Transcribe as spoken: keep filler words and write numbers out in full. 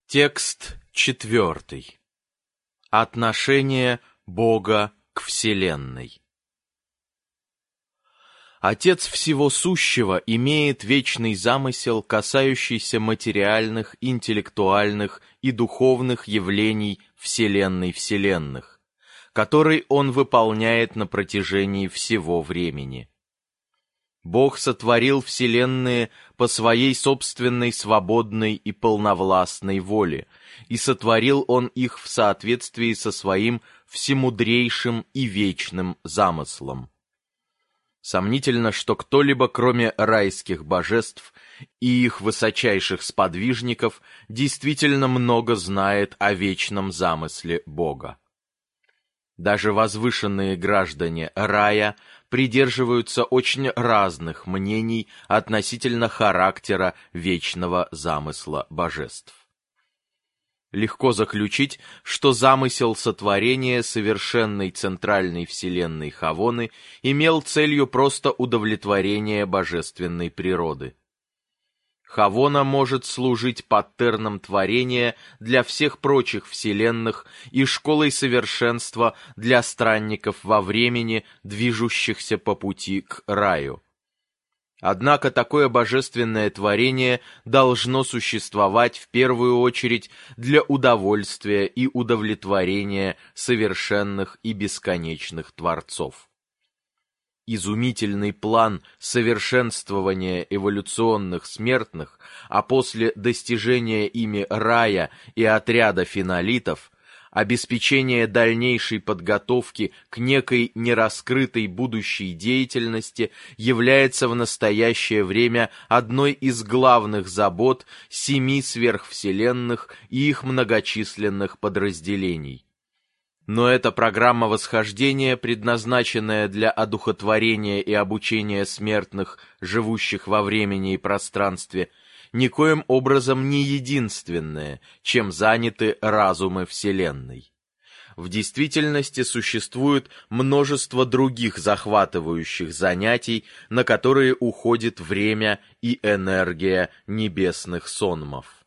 Текст четвертый. Отношение Бога к Вселенной. Отец всего сущего имеет вечный замысел, касающийся материальных, интеллектуальных и духовных явлений Вселенной вселенных, который он выполняет на протяжении всего времени. Бог сотворил вселенные по своей собственной свободной и полновластной воле, и сотворил он их в соответствии со своим всемудрейшим и вечным замыслом. Сомнительно, что кто-либо, кроме райских божеств и их высочайших сподвижников, действительно много знает о вечном замысле Бога. Даже возвышенные граждане рая придерживаются очень разных мнений относительно характера вечного замысла божеств. Легко заключить, что замысел сотворения совершенной центральной вселенной Хавоны имел целью просто удовлетворение божественной природы. Хавона может служить паттерном творения для всех прочих вселенных и школой совершенства для странников во времени, движущихся по пути к раю. Однако такое божественное творение должно существовать в первую очередь для удовольствия и удовлетворения совершенных и бесконечных творцов. Изумительный план совершенствования эволюционных смертных, а после достижения ими рая и отряда фенолитов, обеспечение дальнейшей подготовки к некой нераскрытой будущей деятельности является в настоящее время одной из главных забот семи сверхвселенных и их многочисленных подразделений. Но эта программа восхождения, предназначенная для одухотворения и обучения смертных, живущих во времени и пространстве, никоим образом не единственное, чем заняты разумы Вселенной. В действительности существует множество других захватывающих занятий, на которые уходит время и энергия небесных сонмов.